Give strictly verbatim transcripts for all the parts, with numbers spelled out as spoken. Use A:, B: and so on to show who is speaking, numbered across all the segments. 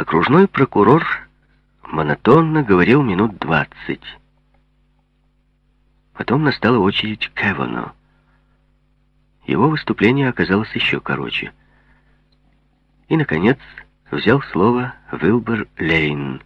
A: Окружной прокурор монотонно говорил минут двадцать. Потом настала очередь Кевана. Его выступление оказалось еще короче. И, наконец, взял слово Уилбер Лейн.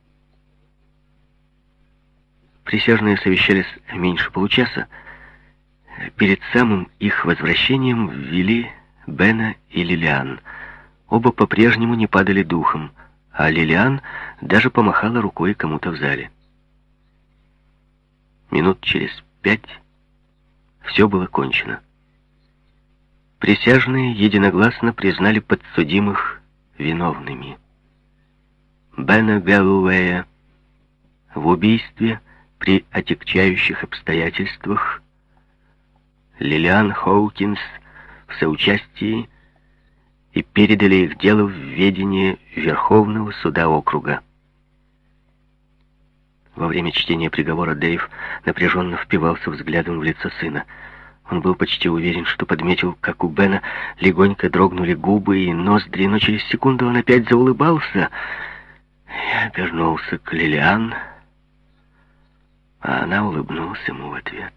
A: Присяжные совещались меньше получаса. Перед самым их возвращением ввели Бена и Лилиан. Оба по-прежнему не падали духом, а Лилиан даже помахала рукой кому-то в зале. Минут через пять все было кончено. Присяжные единогласно признали подсудимых виновными. Бена Гэллоуэя в убийстве при отягчающих обстоятельствах, Лилиан Хоукинс в соучастии, и передали их дело в ведение Верховного суда округа. Во время чтения приговора Дэйв напряженно впивался взглядом в лицо сына. Он был почти уверен, что подметил, как у Бена легонько дрогнули губы и ноздри, но через секунду он опять заулыбался. Я обернулся к Лилиан, а она улыбнулась ему в ответ.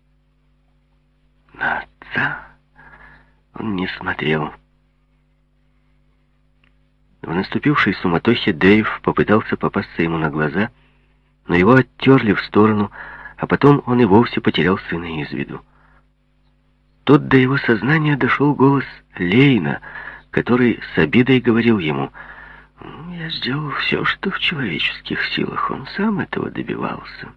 A: На отца он не смотрел. В наступившей суматохе Дэйв попытался попасться ему на глаза, но его оттерли в сторону, а потом он и вовсе потерял сына из виду. Тут до его сознания дошел голос Лейна, который с обидой говорил ему: «Я сделал все, что в человеческих силах, он сам этого добивался».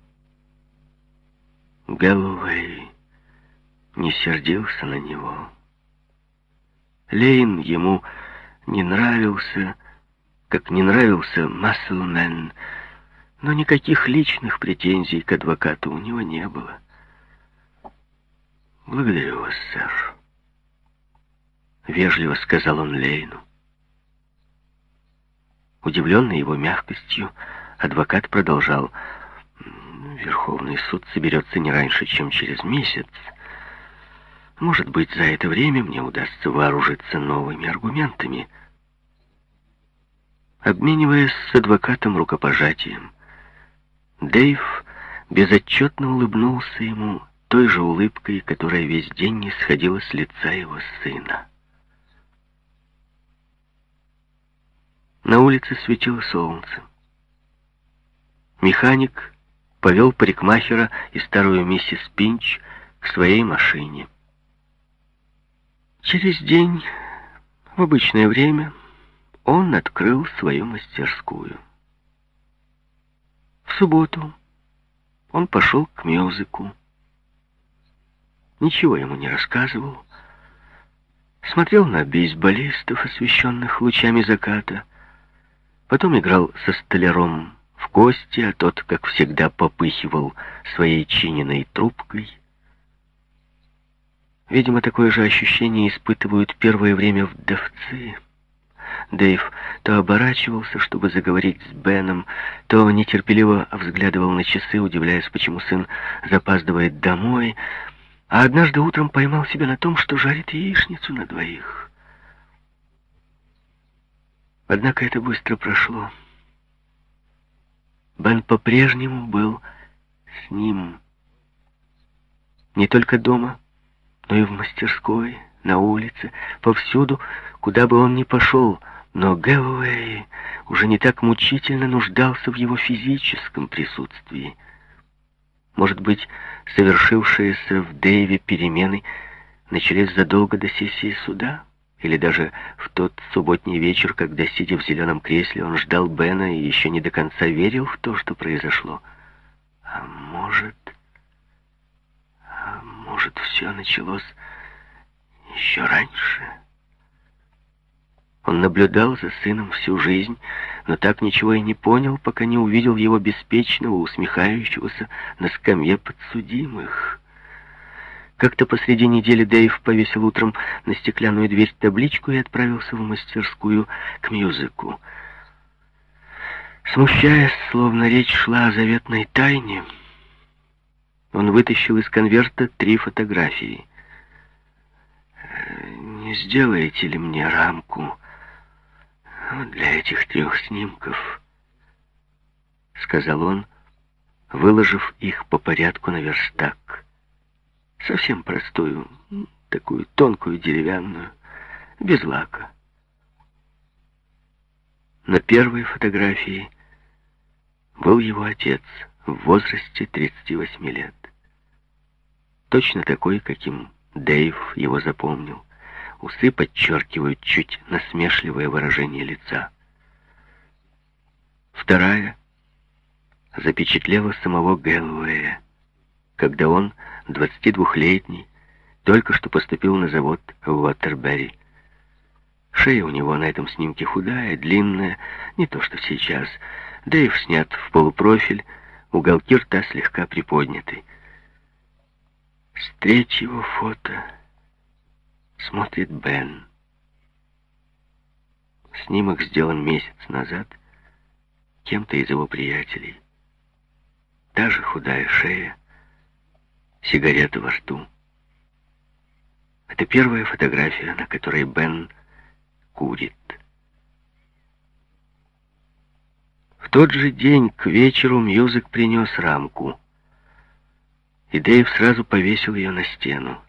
A: Гэллоуэй не сердился на него. Лейн ему не нравился, как не нравился Масселмен, но никаких личных претензий к адвокату у него не было. «Благодарю вас, сэр», — вежливо сказал он Лейну. Удивленный его мягкостью, адвокат продолжал: «Верховный суд соберется не раньше, чем через месяц. Может быть, за это время мне удастся вооружиться новыми аргументами». Обмениваясь с адвокатом рукопожатием, Дэйв безотчетно улыбнулся ему той же улыбкой, которая весь день не сходила с лица его сына. На улице светило солнце. Механик повел парикмахера и старую миссис Пинч к своей машине. Через день, в обычное время, он открыл свою мастерскую. В субботу он пошел к мюзику. Ничего ему не рассказывал. Смотрел на бейсболистов, освещенных лучами заката. Потом играл со столяром в кости, а тот, как всегда, попыхивал своей чиненной трубкой. Видимо, такое же ощущение испытывают первое время вдовцы. Дэйв то оборачивался, чтобы заговорить с Беном, то нетерпеливо взглядывал на часы, удивляясь, почему сын запаздывает домой, а однажды утром поймал себя на том, что жарит яичницу на двоих. Однако это быстро прошло. Бен по-прежнему был с ним. Не только дома, но и в мастерской, на улице, повсюду, куда бы он ни пошел. Но Гэллоуэй уже не так мучительно нуждался в его физическом присутствии. Может быть, совершившиеся в Дэйве перемены начались задолго до сессии суда? Или даже в тот субботний вечер, когда, сидя в зеленом кресле, он ждал Бена и еще не до конца верил в то, что произошло? А может... А может, все началось еще раньше? Он наблюдал за сыном всю жизнь, но так ничего и не понял, пока не увидел его беспечного, усмехающегося на скамье подсудимых. Как-то посреди недели Дэйв повесил утром на стеклянную дверь табличку и отправился в мастерскую к мюзику. Смущаясь, словно речь шла о заветной тайне, он вытащил из конверта три фотографии. «Не сделаете ли мне рамку? «Вот для этих трех снимков», — сказал он, выложив их по порядку на верстак. Совсем простую, такую тонкую деревянную, без лака. На первой фотографии был его отец в возрасте тридцати восьми лет. Точно такой, каким Дэйв его запомнил. Усы подчеркивают чуть насмешливое выражение лица. Вторая запечатлела самого Гэллоуэя, когда он, двадцатидвухлетний, только что поступил на завод в Уоттербери. Шея у него на этом снимке худая, длинная, не то что сейчас. Дэйв снят в полупрофиль, уголки рта слегка приподняты. С третьего фото смотрит Бен. Снимок сделан месяц назад кем-то из его приятелей. Та же худая шея, сигарета во рту. Это первая фотография, на которой Бен курит. В тот же день к вечеру Мьюзик принес рамку, и Дэйв сразу повесил ее на стену.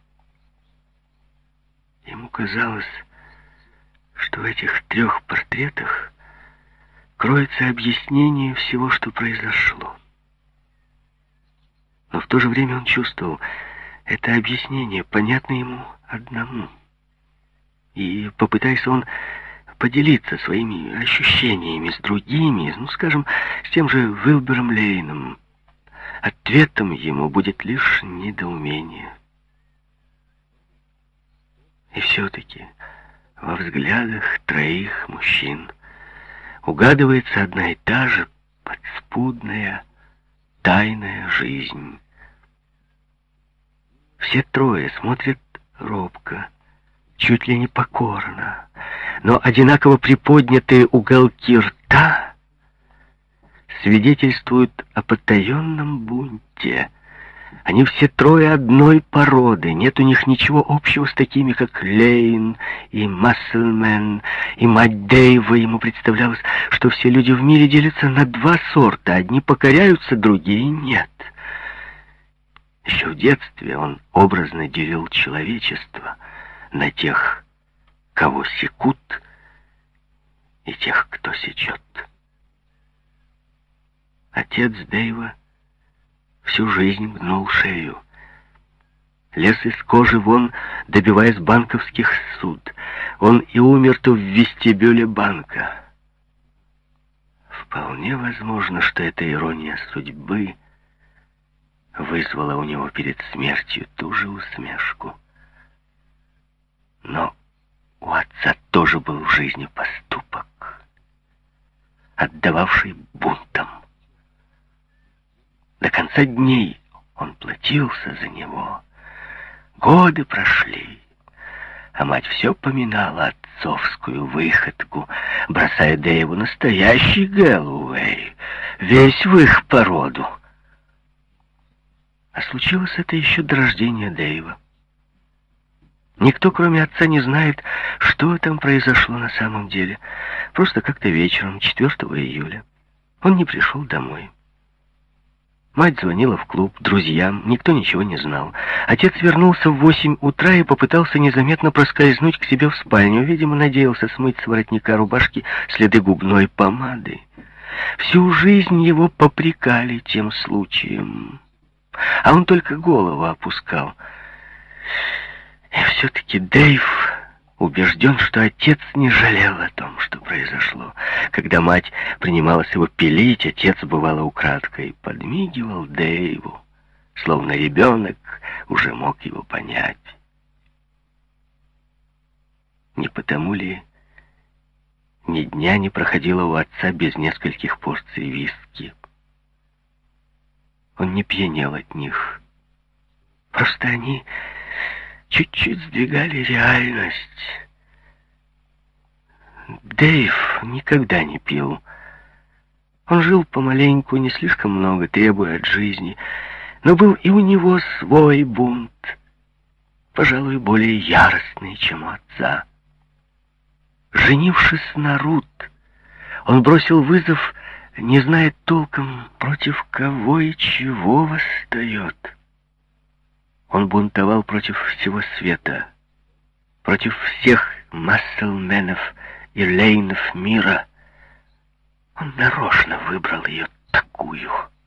A: Ему казалось, что в этих трех портретах кроется объяснение всего, что произошло. Но в то же время он чувствовал, это объяснение понятно ему одному. И попытаясь он поделиться своими ощущениями с другими, ну, скажем, с тем же Уилбером Лейном, ответом ему будет лишь недоумение. И все-таки во взглядах троих мужчин угадывается одна и та же подспудная, тайная жизнь. Все трое смотрят робко, чуть ли не покорно, но одинаково приподнятые уголки рта свидетельствуют о потаенном бунте. Они все трое одной породы, нет у них ничего общего с такими, как Лейн и Масселмен, и мать Дэйва. Ему представлялось, что все люди в мире делятся на два сорта, одни покоряются, другие нет. Еще в детстве он образно делил человечество на тех, кого секут, и тех, кто сечет. Отец Дэйва всю жизнь гнул шею, лез из кожи вон, добиваясь банковских суд. Он и умер-то в вестибюле банка. Вполне возможно, что эта ирония судьбы вызвала у него перед смертью ту же усмешку. Но у отца тоже был в жизни поступок, отдававший бунтам. До конца дней он платился за него. Годы прошли, а мать все поминала отцовскую выходку, бросая Дэйву настоящий Гэллоуэй, весь в их породу. А случилось это еще до рождения Дэйва. Никто, кроме отца, не знает, что там произошло на самом деле. Просто как-то вечером, четвёртого июля, он не пришел домой. Мать звонила в клуб, друзьям, никто ничего не знал. Отец вернулся в восемь утра и попытался незаметно проскользнуть к себе в спальню. Видимо, надеялся смыть с воротника рубашки следы губной помады. Всю жизнь его попрекали тем случаем, а он только голову опускал. И все-таки Дэйв убежден, что отец не жалел о том, что произошло. Когда мать принималась его пилить, отец, бывало, украдкой подмигивал Дэйву, словно ребенок уже мог его понять. Не потому ли ни дня не проходило у отца без нескольких порций виски? Он не пьянел от них. Просто они чуть-чуть сдвигали реальность. Дэйв никогда не пил. Он жил помаленьку, не слишком много, требуя от жизни. Но был и у него свой бунт, пожалуй, более яростный, чем у отца. Женившись на Рут, Он бросил вызов, не зная толком, против кого и чего восстает. Он бунтовал против всего света, против всех Масселменов и Лейнов мира. Он нарочно выбрал ее такую.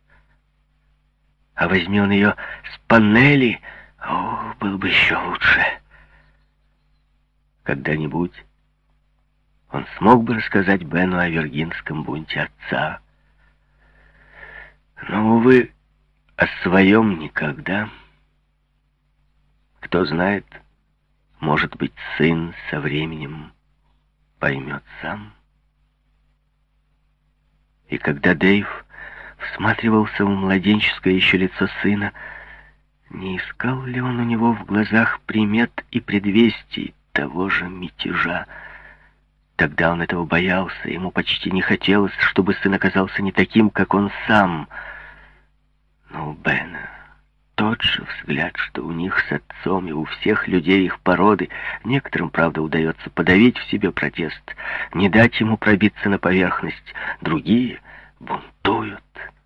A: А возьми он ее с панели, о, было бы еще лучше. Когда-нибудь он смог бы рассказать Бену о виргинском бунте отца. Но, увы, о своем никогда. Кто знает, может быть, сын со временем поймет сам. И когда Дэйв всматривался в младенческое еще лицо сына, не искал ли он у него в глазах примет и предвестий того же мятежа? Тогда он этого боялся, ему почти не хотелось, чтобы сын оказался не таким, как он сам. Но у Бена тот же взгляд, что у них с отцом и у всех людей их породы. Некоторым, правда, удается подавить в себе протест, не дать ему пробиться на поверхность. Другие бунтуют.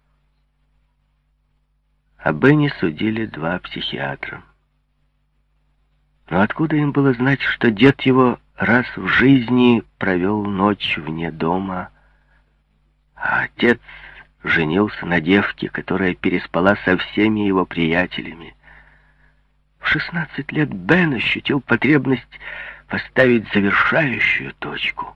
A: О Бене судили два психиатра. Но откуда им было знать, что дед его раз в жизни провел ночь вне дома, а отец женился на девке, которая переспала со всеми его приятелями? В шестнадцать лет Бен ощутил потребность поставить завершающую точку.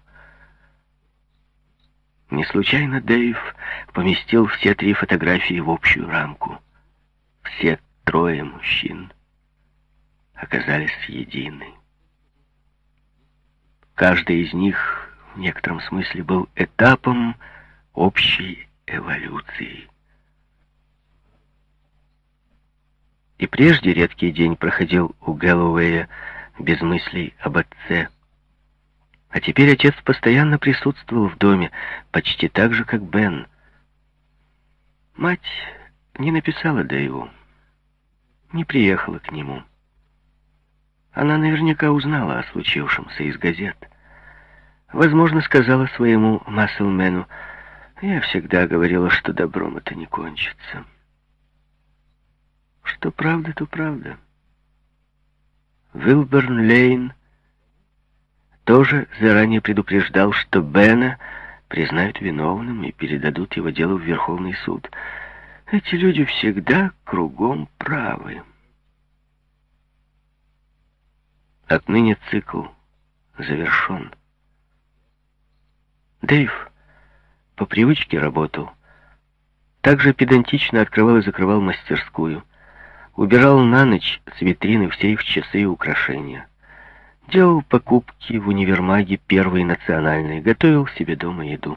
A: Не случайно Дэйв поместил все три фотографии в общую рамку. Все трое мужчин оказались едины. Каждый из них в некотором смысле был этапом общей эволюции. И прежде редкий день проходил у Гэллоуэя без мыслей об отце. А теперь отец постоянно присутствовал в доме, почти так же, как Бен. Мать не написала Дэйву, не приехала к нему. Она наверняка узнала о случившемся из газет. Возможно, сказала своему Масселмену: «Я всегда говорила, что добром это не кончится». Что правда, то правда. Вилберн-Лейн тоже заранее предупреждал, что Бена признают виновным и передадут его дело в Верховный суд. Эти люди всегда кругом правы. Отныне цикл завершен. Дэйв по привычке работал. Также педантично открывал и закрывал мастерскую. Убирал на ночь с витрины все их часы и украшения. Делал покупки в универмаге «Первой национальной», готовил себе дома еду.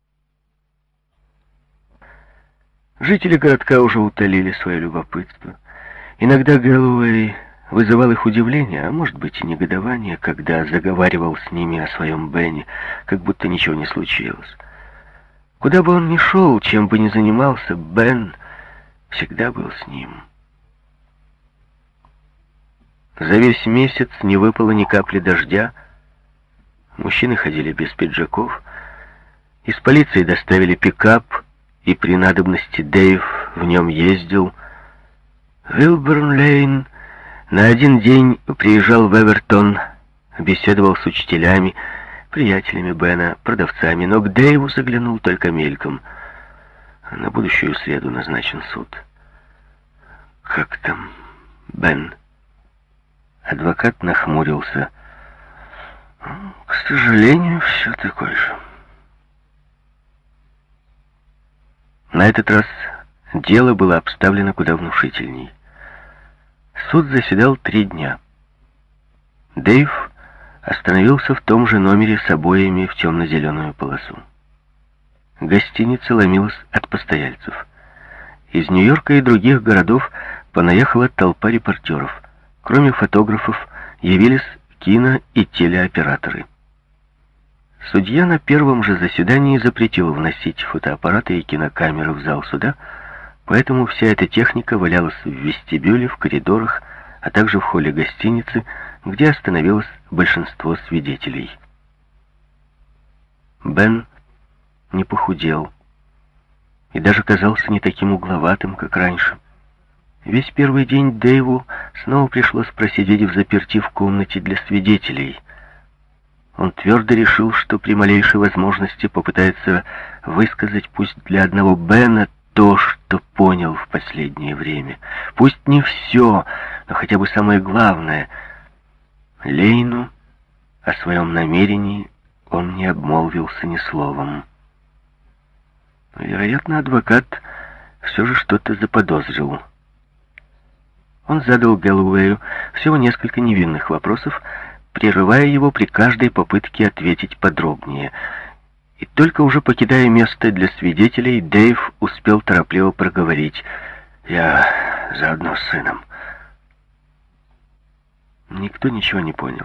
A: Жители городка уже утолили свое любопытство. Иногда Гэллоуэй вызывал их удивление, а может быть и негодование, когда заговаривал с ними о своем Бене, как будто ничего не случилось. Куда бы он ни шел, чем бы ни занимался, Бен всегда был с ним. За весь месяц не выпало ни капли дождя. Мужчины ходили без пиджаков. Из полиции доставили пикап, и при надобности Дэйв в нем ездил. Вилберн-Лейн на один день приезжал в Эвертон, беседовал с учителями, приятелями Бена, продавцами, но к Дэйву заглянул только мельком. На будущую среду назначен суд. «Как там, Бен?» Адвокат нахмурился. «К сожалению, все такое же». На этот раз дело было обставлено куда внушительней. Суд заседал три дня. Дэйв остановился в том же номере с обоями в темно-зеленую полосу. Гостиница ломилась от постояльцев. Из Нью-Йорка и других городов понаехала толпа репортеров. Кроме фотографов, явились кино- и телеоператоры. Судья на первом же заседании запретил вносить фотоаппараты и кинокамеры в зал суда, поэтому вся эта техника валялась в вестибюле, в коридорах, а также в холле гостиницы, где остановилось большинство свидетелей. Бен не похудел и даже казался не таким угловатым, как раньше. Весь первый день Дэйву снова пришлось просидеть взаперти в комнате для свидетелей. Он твердо решил, что при малейшей возможности попытается высказать, пусть для одного Бена, то, что понял в последнее время. Пусть не все, но хотя бы самое главное. Лейну о своем намерении он не обмолвился ни словом. Вероятно, адвокат все же что-то заподозрил. Он задал Гэллоуэю всего несколько невинных вопросов, прерывая его при каждой попытке ответить подробнее. И только уже покидая место для свидетелей, Дэйв успел торопливо проговорить: «Я заодно с сыном». Никто ничего не понял.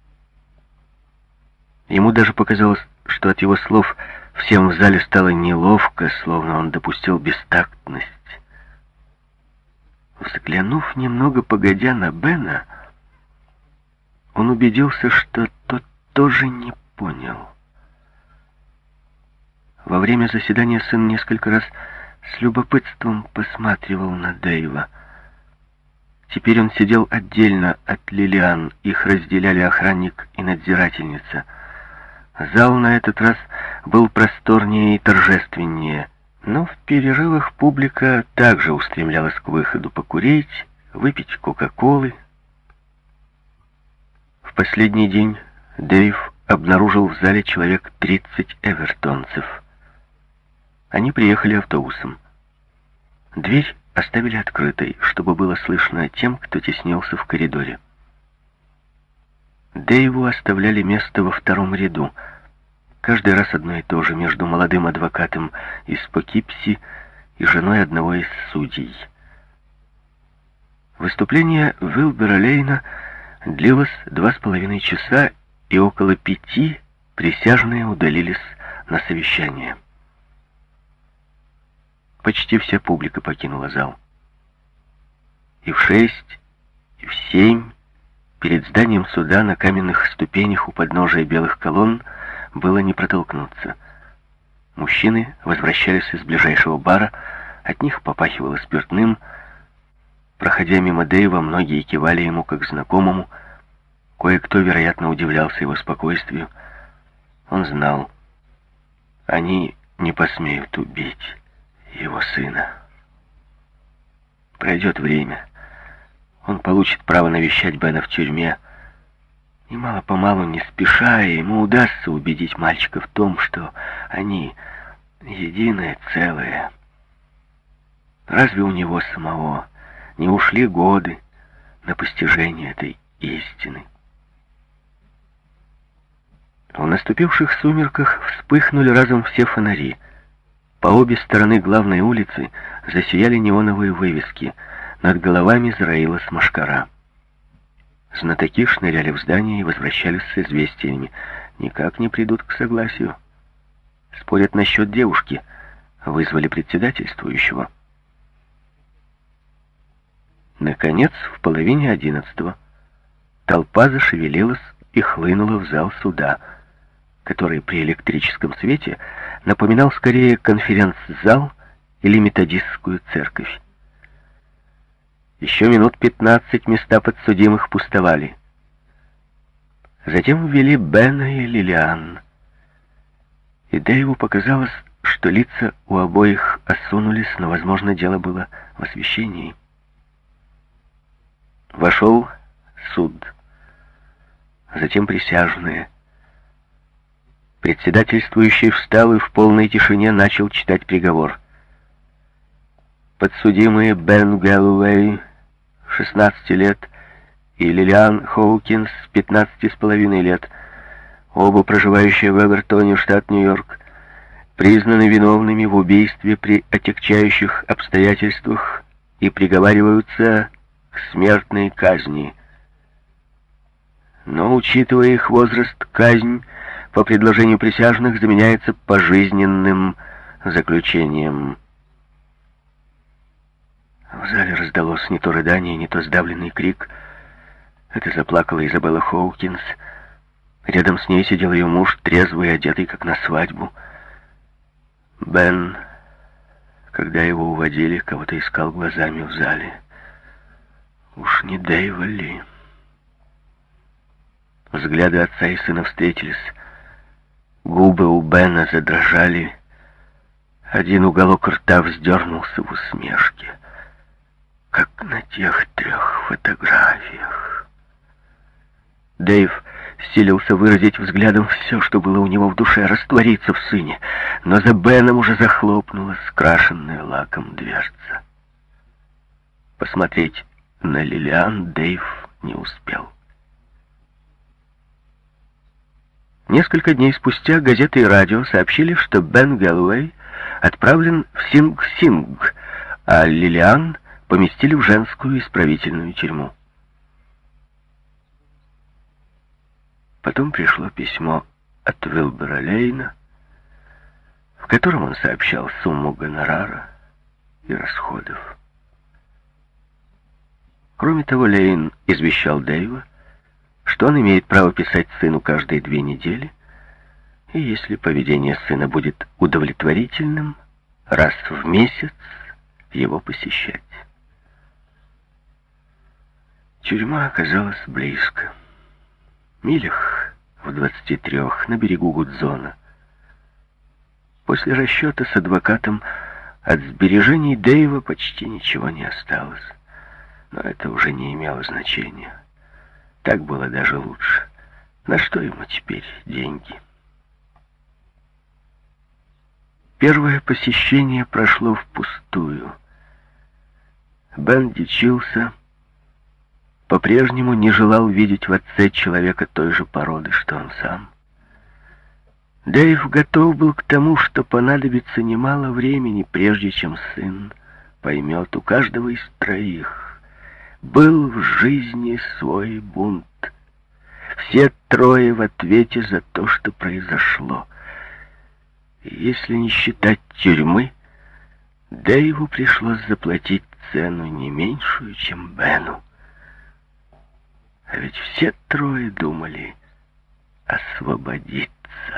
A: Ему даже показалось, что от его слов всем в зале стало неловко, словно он допустил бестактность. Взглянув немного погодя на Бена, он убедился, что тот тоже не понял. Во время заседания сын несколько раз с любопытством посматривал на Дэйва. Теперь он сидел отдельно от Лилиан, их разделяли охранник и надзирательница. Зал на этот раз был просторнее и торжественнее, но в перерывах публика также устремлялась к выходу покурить, выпить кока-колы. В последний день Дэйв обнаружил в зале человек тридцать эвертонцев. Они приехали автобусом. Дверь оставили открытой, чтобы было слышно тем, кто теснился в коридоре. Дэйву оставляли место во втором ряду. Каждый раз одно и то же, между молодым адвокатом из Покипси и женой одного из судей. Выступление Уилбера Лейна длилось два с половиной часа, и около пяти присяжные удалились на совещание. Почти вся публика покинула зал. И в шесть, и в семь перед зданием суда на каменных ступенях у подножия белых колонн было не протолкнуться. Мужчины возвращались из ближайшего бара, от них попахивало спиртным. Проходя мимо Дэйва, многие кивали ему как знакомому. Кое-кто, вероятно, удивлялся его спокойствию. Он знал, они не посмеют убить его сына. Пройдет время, он получит право навещать Бена в тюрьме, и мало-помалу, не спеша, ему удастся убедить мальчика в том, что они единое целое. Разве у него самого не ушли годы на постижение этой истины? В наступивших сумерках вспыхнули разом все фонари. По обе стороны главной улицы засияли неоновые вывески. Над головами зароилась мошкара. Знатоки шныряли в здание и возвращались с известиями. Никак не придут к согласию. Спорят насчет девушки. Вызвали председательствующего. Наконец, в половине одиннадцатого толпа зашевелилась и хлынула в зал суда, который при электрическом свете напоминал скорее конференц-зал или методистскую церковь. Еще минут пятнадцать места подсудимых пустовали. Затем ввели Бена и Лилиан. И Дэйву показалось, что лица у обоих осунулись, но, возможно, дело было в освещении. Вошел суд. Затем присяжные. Председательствующий встал и в полной тишине начал читать приговор. Подсудимые Бен Гэллоуэй, шестнадцать лет, и Лилиан Хоукинс, пятнадцать с половиной лет, оба проживающие в Эвертоне, штат Нью-Йорк, признаны виновными в убийстве при отягчающих обстоятельствах и приговариваются к смертной казни. Но, учитывая их возраст, казнь по предложению присяжных заменяется пожизненным заключением. В зале раздалось не то рыдание, не то сдавленный крик. Это заплакала Изабелла Хоукинс. Рядом с ней сидел ее муж, трезвый, одетый как на свадьбу. Бен, когда его уводили, кого-то искал глазами в зале. Уж не Дэйва ли? Взгляды отца и сына встретились. Губы у Бена задрожали. Один уголок рта вздернулся в усмешке, как на тех трех фотографиях. Дэйв силился выразить взглядом все, что было у него в душе, раствориться в сыне, но за Беном уже захлопнулась скрашенная лаком дверца. Посмотреть на Лилиан Дэйв не успел. Несколько дней спустя газеты и радио сообщили, что Бен Гэллоуэй отправлен в Синг-Синг, а Лилиан поместили в женскую исправительную тюрьму. Потом пришло письмо от Уилбера Лейна, в котором он сообщал сумму гонорара и расходов. Кроме того, Лейн извещал Дэйва, что он имеет право писать сыну каждые две недели, и если поведение сына будет удовлетворительным, раз в месяц его посещать. Тюрьма оказалась близко. Милях в двадцати трех на берегу Гудзона. После расчета с адвокатом от сбережений Дэйва почти ничего не осталось. Но это уже не имело значения. Так было даже лучше. На что ему теперь деньги? Первое посещение прошло впустую. Бен дичился, по-прежнему не желал видеть в отце человека той же породы, что он сам. Дэйв готов был к тому, что понадобится немало времени, прежде чем сын поймет, у каждого из троих был в жизни свой бунт. Все трое в ответе за то, что произошло. И если не считать тюрьмы, Дэйву пришлось заплатить цену не меньшую, чем Бену. А ведь все трое думали освободиться.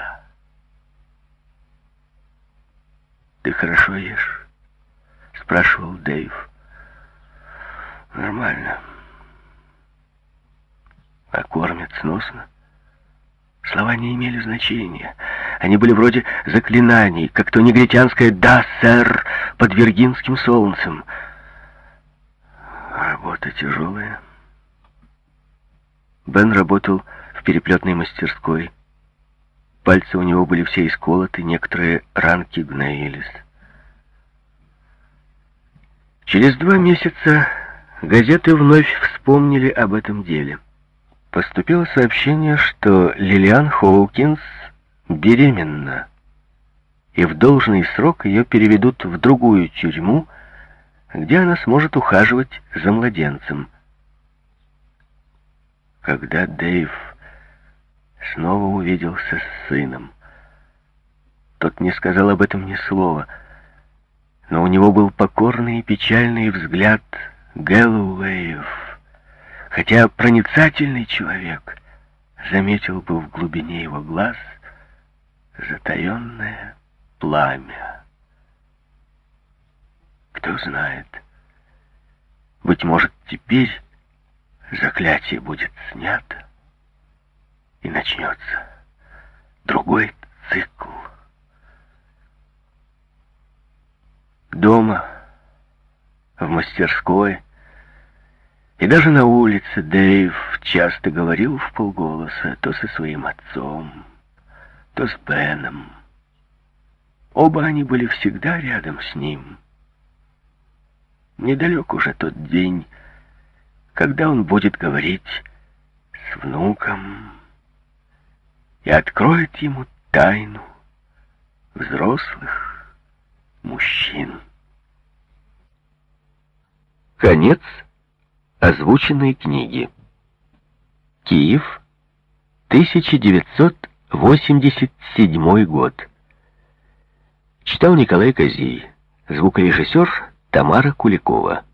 A: «Ты хорошо ешь?» — спрашивал Дэйв. «Нормально. А кормят сносно?» Слова не имели значения. Они были вроде заклинаний, как то негритянское «да, сэр» под виргинским солнцем. Работа тяжелая. Бен работал в переплетной мастерской. Пальцы у него были все исколоты, некоторые ранки гноились. Через два месяца газеты вновь вспомнили об этом деле. Поступило сообщение, что Лилиан Хоукинс беременна, и в должный срок ее переведут в другую тюрьму, где она сможет ухаживать за младенцем. Когда Дэйв снова увиделся с сыном, тот не сказал об этом ни слова, но у него был покорный и печальный взгляд Гэллоуэев, хотя проницательный человек заметил бы в глубине его глаз затаенное пламя. Кто знает, быть может, теперь заклятие будет снято, и начнется другой цикл. Дома, в мастерской и даже на улице Дэйв часто говорил вполголоса то со своим отцом, то с Беном. Оба они были всегда рядом с ним. Недалек уже тот день, когда он будет говорить с внуком и откроет ему тайну взрослых мужчин. Конец озвученной книги. Киев, тысяча девятьсот восемьдесят седьмой год. Читал Николай Козей. Звукорежиссер Тамара Куликова.